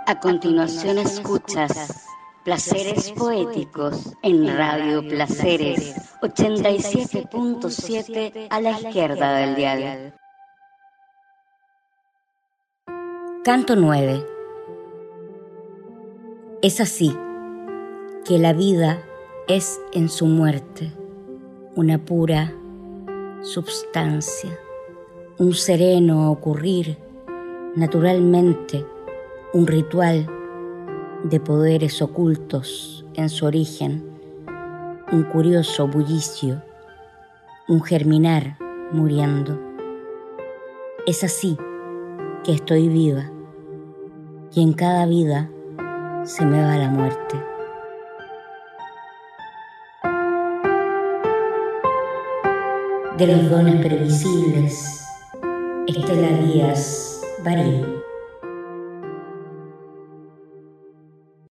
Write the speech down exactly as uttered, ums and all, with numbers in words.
A continuación escuchas Placeres Poéticos en Radio Placeres ochenta y siete punto siete a la izquierda del dial. Canto nueve. Es así que la vida es en su muerte una pura substancia, un sereno ocurrir, naturalmente un ritual de poderes ocultos en su origen, un curioso bullicio, un germinar muriendo. Es así que estoy viva y en cada vida se me va la muerte. De los dones previsibles, Estela Díaz Barín.